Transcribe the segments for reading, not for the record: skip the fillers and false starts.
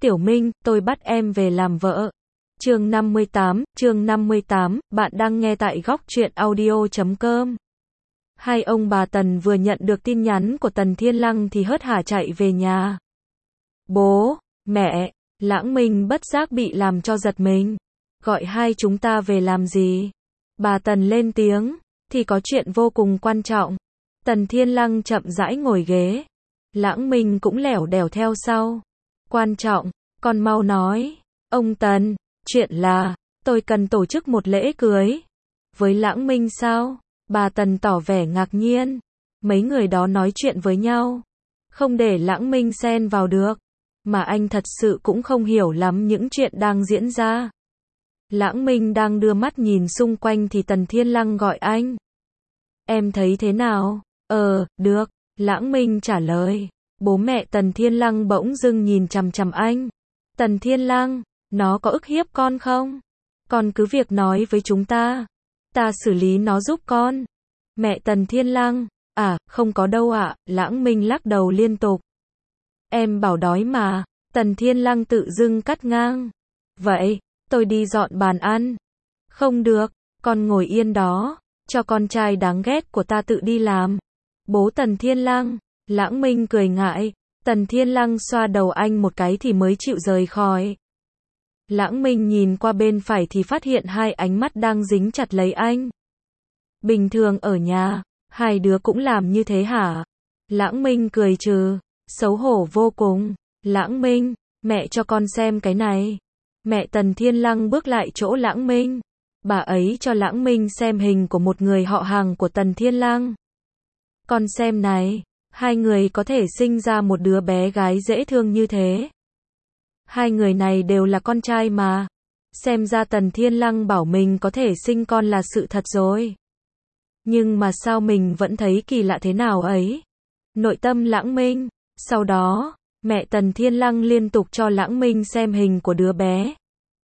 Tiểu Minh, tôi bắt em về làm vợ. Chương 58, bạn đang nghe tại góc truyện audio.com. Hai ông bà Tần vừa nhận được tin nhắn của Tần Thiên Lăng thì hớt hả chạy về nhà. Bố, mẹ, Lãng Minh bất giác bị làm cho giật mình. Gọi hai chúng ta về làm gì? Bà Tần lên tiếng, thì có chuyện vô cùng quan trọng. Tần Thiên Lăng chậm rãi ngồi ghế. Lãng Minh cũng lẻo đẻo theo sau. Quan trọng, con mau nói. Ông Tần, chuyện là, tôi cần tổ chức một lễ cưới. Với Lãng Minh sao? Bà Tần tỏ vẻ ngạc nhiên. Mấy người đó nói chuyện với nhau. Không để Lãng Minh xen vào được. Mà anh thật sự cũng không hiểu lắm những chuyện đang diễn ra. Lãng Minh đang đưa mắt nhìn xung quanh thì Tần Thiên Lăng gọi anh. Em thấy thế nào? Được. Lãng Minh trả lời. Bố mẹ Tần Thiên Lăng bỗng dưng nhìn chằm chằm anh. Tần Thiên Lăng, nó có ức hiếp con không? Con cứ việc nói với chúng ta. Ta xử lý nó giúp con. Mẹ Tần Thiên Lăng, không có đâu ạ. Lãng Minh lắc đầu liên tục. Em bảo đói mà. Tần Thiên Lăng tự dưng cắt ngang. Vậy, tôi đi dọn bàn ăn. Không được, con ngồi yên đó. Cho con trai đáng ghét của ta tự đi làm. Bố Tần Thiên Lăng. Lãng Minh cười ngại. Tần Thiên Lăng xoa đầu anh một cái thì mới chịu rời khỏi. Lãng Minh nhìn qua bên phải thì phát hiện hai ánh mắt đang dính chặt lấy anh. Bình thường ở nhà, hai đứa cũng làm như thế hả? Lãng Minh cười trừ, xấu hổ vô cùng. Lãng Minh, mẹ cho con xem cái này. Mẹ Tần Thiên Lăng bước lại chỗ Lãng Minh. Bà ấy cho Lãng Minh xem hình của một người họ hàng của Tần Thiên Lăng. Con xem này, hai người có thể sinh ra một đứa bé gái dễ thương như thế. Hai người này đều là con trai mà. Xem ra Tần Thiên Lăng bảo mình có thể sinh con là sự thật rồi. Nhưng mà sao mình vẫn thấy kỳ lạ thế nào ấy? Nội tâm Lãng Minh. Sau đó, mẹ Tần Thiên Lăng liên tục cho Lãng Minh xem hình của đứa bé.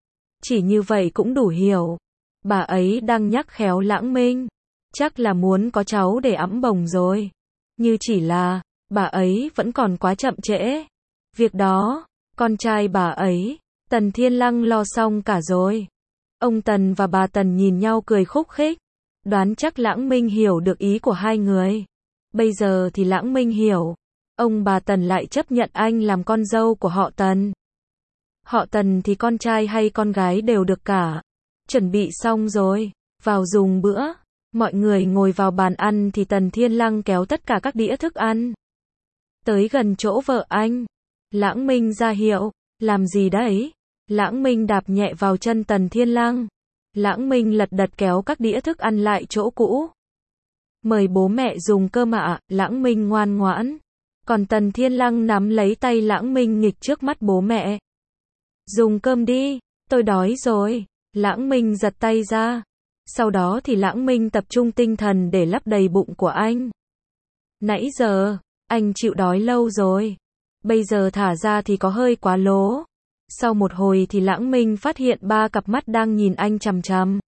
Chỉ như vậy cũng đủ hiểu. Bà ấy đang nhắc khéo Lãng Minh. Chắc là muốn có cháu để ẵm bồng rồi. Như chỉ là, bà ấy vẫn còn quá chậm trễ. Việc đó, con trai bà ấy, Tần Thiên Lăng lo xong cả rồi. Ông Tần và bà Tần nhìn nhau cười khúc khích. Đoán chắc Lãng Minh hiểu được ý của hai người. Bây giờ thì Lãng Minh hiểu. Ông bà Tần lại chấp nhận anh làm con dâu của họ Tần. Họ Tần thì con trai hay con gái đều được cả. Chuẩn bị xong rồi, vào dùng bữa. Mọi người ngồi vào bàn ăn thì Tần Thiên Lăng kéo tất cả các đĩa thức ăn. Tới gần chỗ vợ anh. Lãng Minh ra hiệu. Làm gì đấy? Lãng Minh đạp nhẹ vào chân Tần Thiên Lăng. Lãng Minh lật đật kéo các đĩa thức ăn lại chỗ cũ. Mời bố mẹ dùng cơm ạ. Lãng Minh ngoan ngoãn. Còn Tần Thiên Lăng nắm lấy tay Lãng Minh nghịch trước mắt bố mẹ. Dùng cơm đi, tôi đói rồi. Lãng Minh giật tay ra. Sau đó thì Lãng Minh tập trung tinh thần để lấp đầy bụng của anh. Nãy giờ, anh chịu đói lâu rồi. Bây giờ thả ra thì có hơi quá lố. Sau một hồi thì Lãng Minh phát hiện ba cặp mắt đang nhìn anh chằm chằm.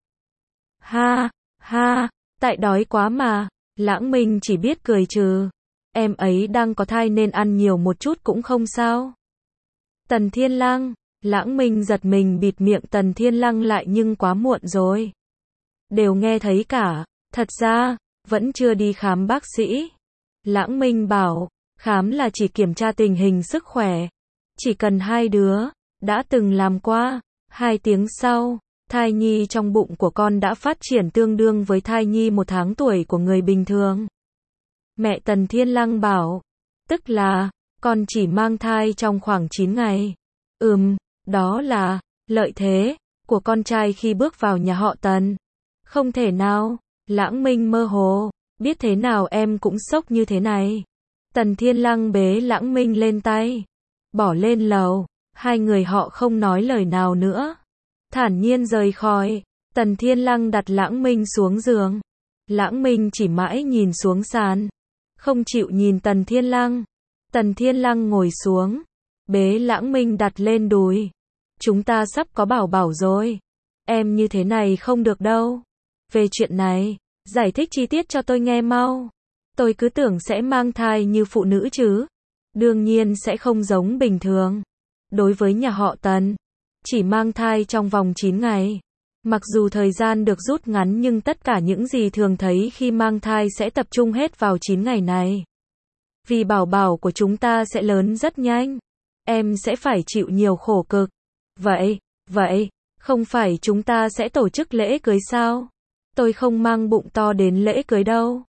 Ha, tại đói quá mà. Lãng Minh chỉ biết cười trừ. Em ấy đang có thai nên ăn nhiều một chút cũng không sao. Tần Thiên Lăng. Lãng Minh giật mình bịt miệng Tần Thiên Lăng lại nhưng quá muộn rồi. Đều nghe thấy cả. Thật ra, vẫn chưa đi khám bác sĩ. Lãng Minh bảo, khám là chỉ kiểm tra tình hình sức khỏe. Chỉ cần hai đứa, đã từng làm qua. 2 tiếng sau, thai nhi trong bụng của con đã phát triển tương đương với thai nhi 1 tháng tuổi của người bình thường. Mẹ Tần Thiên Lăng bảo, tức là, con chỉ mang thai trong khoảng 9 ngày. Đó là, lợi thế, của con trai khi bước vào nhà họ Tần. Không thể nào, Lãng Minh mơ hồ, biết thế nào em cũng sốc như thế này. Tần Thiên Lăng bế Lãng Minh lên tay, bỏ lên lầu, hai người họ không nói lời nào nữa. Thản nhiên rời khỏi, Tần Thiên Lăng đặt Lãng Minh xuống giường. Lãng Minh chỉ mãi nhìn xuống sàn, không chịu nhìn Tần Thiên Lăng. Tần Thiên Lăng ngồi xuống, bế Lãng Minh đặt lên đùi. Chúng ta sắp có bảo bảo rồi. Em như thế này không được đâu. Về chuyện này, giải thích chi tiết cho tôi nghe mau. Tôi cứ tưởng sẽ mang thai như phụ nữ chứ. Đương nhiên sẽ không giống bình thường. Đối với nhà họ Tần, chỉ mang thai trong vòng 9 ngày. Mặc dù thời gian được rút ngắn nhưng tất cả những gì thường thấy khi mang thai sẽ tập trung hết vào 9 ngày này. Vì bảo bảo của chúng ta sẽ lớn rất nhanh. Em sẽ phải chịu nhiều khổ cực. Vậy, không phải chúng ta sẽ tổ chức lễ cưới sao? Tôi không mang bụng to đến lễ cưới đâu.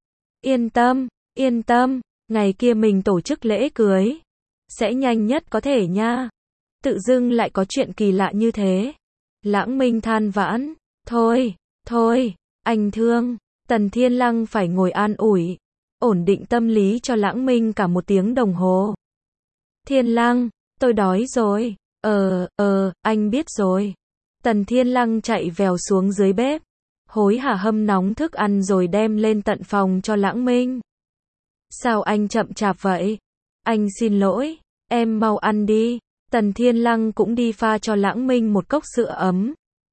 Yên tâm, ngày kia mình tổ chức lễ cưới. Sẽ nhanh nhất có thể nha. Tự dưng lại có chuyện kỳ lạ như thế. Lãng Minh than vãn. Thôi, anh thương. Tần Thiên Lăng phải ngồi an ủi, ổn định tâm lý cho Lãng Minh cả 1 tiếng đồng hồ. Thiên Lăng, tôi đói rồi. Anh biết rồi. Tần Thiên Lăng chạy vèo xuống dưới bếp, hối hả hâm nóng thức ăn rồi đem lên tận phòng cho Lãng Minh. Sao anh chậm chạp vậy? Anh xin lỗi, em mau ăn đi. Tần Thiên Lăng cũng đi pha cho Lãng Minh một cốc sữa ấm.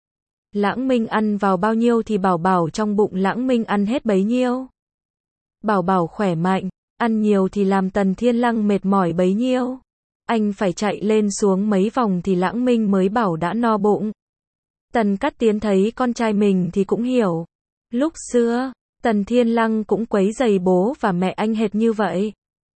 Lãng Minh ăn vào bao nhiêu thì bảo bảo trong bụng Lãng Minh ăn hết bấy nhiêu. Bảo bảo khỏe mạnh, ăn nhiều thì làm Tần Thiên Lăng mệt mỏi bấy nhiêu. Anh phải chạy lên xuống mấy vòng thì Lãng Minh mới bảo đã no bụng. Tần Cát Tiến thấy con trai mình thì cũng hiểu. Lúc xưa, Tần Thiên Lăng cũng quấy rầy bố và mẹ anh hệt như vậy.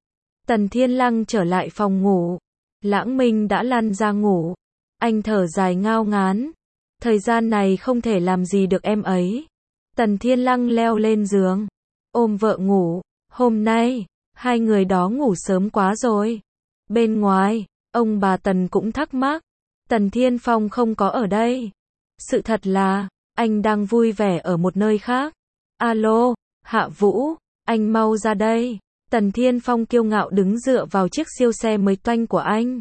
Tần Thiên Lăng trở lại phòng ngủ. Lãng Minh đã lăn ra ngủ. Anh thở dài ngao ngán. Thời gian này không thể làm gì được em ấy. Tần Thiên Lăng leo lên giường, ôm vợ ngủ. Hôm nay, hai người đó ngủ sớm quá rồi. Bên ngoài, ông bà Tần cũng thắc mắc. Tần Thiên Phong không có ở đây. Sự thật là, anh đang vui vẻ ở một nơi khác. Alo, Hạ Vũ, anh mau ra đây. Tần Thiên Phong kiêu ngạo đứng dựa vào chiếc siêu xe mới toanh của anh.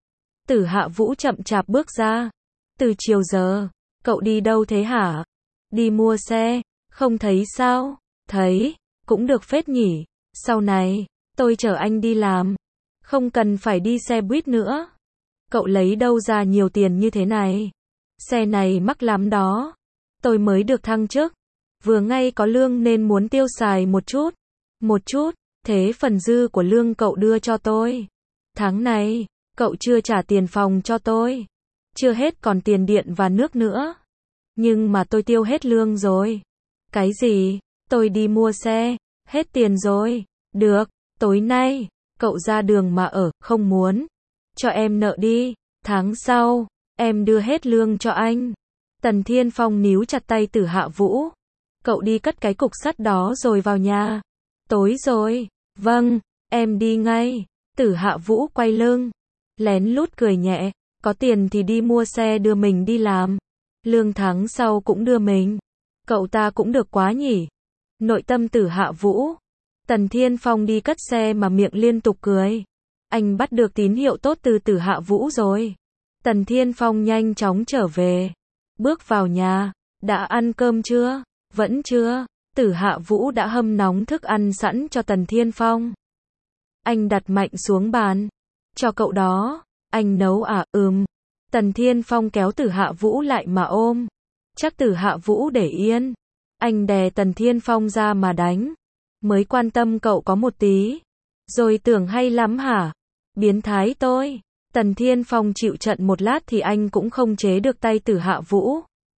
Tử Hạ Vũ chậm chạp bước ra. Từ chiều giờ, cậu đi đâu thế hả? Đi mua xe, không thấy sao? Thấy, cũng được phết nhỉ. Sau này, tôi chở anh đi làm. Không cần phải đi xe buýt nữa. Cậu lấy đâu ra nhiều tiền như thế này? Xe này mắc lắm đó. Tôi mới được thăng chức. Vừa ngay có lương nên muốn tiêu xài một chút. Thế phần dư của lương cậu đưa cho tôi. Tháng này, cậu chưa trả tiền phòng cho tôi. Chưa hết còn tiền điện và nước nữa. Nhưng mà tôi tiêu hết lương rồi. Cái gì? Tôi đi mua xe. Hết tiền rồi. Được, tối nay, cậu ra đường mà ở, không muốn. Cho em nợ đi. Tháng sau, em đưa hết lương cho anh. Tần Thiên Phong níu chặt tay Tử Hạ Vũ. Cậu đi cất cái cục sắt đó rồi vào nhà. Tối rồi. Vâng, em đi ngay. Tử Hạ Vũ quay lưng, lén lút cười nhẹ. Có tiền thì đi mua xe đưa mình đi làm. Lương tháng sau cũng đưa mình. Cậu ta cũng được quá nhỉ. Nội tâm Tử Hạ Vũ. Tần Thiên Phong đi cất xe mà miệng liên tục cười. Anh bắt được tín hiệu tốt từ Tử Hạ Vũ rồi. Tần Thiên Phong nhanh chóng trở về. Bước vào nhà. Đã ăn cơm chưa? Vẫn chưa. Tử Hạ Vũ đã hâm nóng thức ăn sẵn cho Tần Thiên Phong. Anh đặt mạnh xuống bàn. Cho cậu đó. Anh nấu à? Tần Thiên Phong kéo Tử Hạ Vũ lại mà ôm. Chắc Tử Hạ Vũ để yên. Anh đè Tần Thiên Phong ra mà đánh. Mới quan tâm cậu có một tí. Rồi tưởng hay lắm hả? Biến thái tôi. Tần Thiên Phong chịu trận một lát thì anh cũng không chế được tay Tử Hạ Vũ.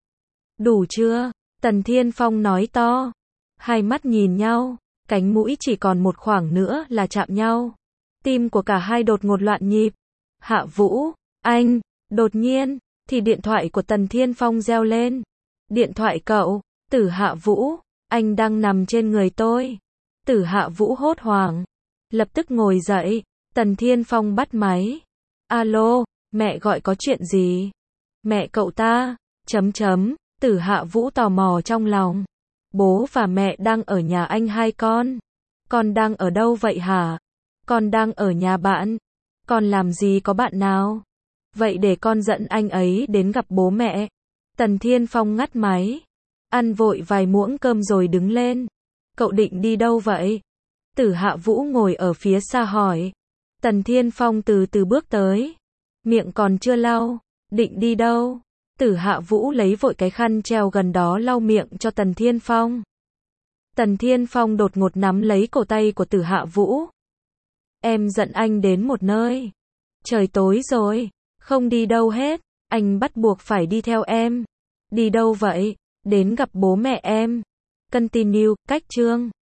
Đủ chưa? Tần Thiên Phong nói to. Hai mắt nhìn nhau. Cánh mũi chỉ còn một khoảng nữa là chạm nhau. Tim của cả hai đột ngột loạn nhịp. Hạ Vũ, anh. Đột nhiên, thì điện thoại của Tần Thiên Phong reo lên. Điện thoại cậu. Tử Hạ Vũ, anh đang nằm trên người tôi. Tử Hạ Vũ hốt hoảng. Lập tức ngồi dậy. Tần Thiên Phong bắt máy. Alo, mẹ gọi có chuyện gì? Mẹ cậu ta. Tử Hạ Vũ tò mò trong lòng. Bố và mẹ đang ở nhà anh hai con. Con đang ở đâu vậy hả? Con đang ở nhà bạn. Con làm gì có bạn nào? Vậy để con dẫn anh ấy đến gặp bố mẹ. Tần Thiên Phong ngắt máy. Ăn vội vài muỗng cơm rồi đứng lên. Cậu định đi đâu vậy? Tử Hạ Vũ ngồi ở phía xa hỏi. Tần Thiên Phong từ từ bước tới. Miệng còn chưa lau. Định đi đâu? Tử Hạ Vũ lấy vội cái khăn treo gần đó lau miệng cho Tần Thiên Phong. Tần Thiên Phong đột ngột nắm lấy cổ tay của Tử Hạ Vũ. Em dẫn anh đến một nơi. Trời tối rồi. Không đi đâu hết, anh bắt buộc phải đi theo em. Đi đâu vậy? Đến gặp bố mẹ em. Continue, cách chương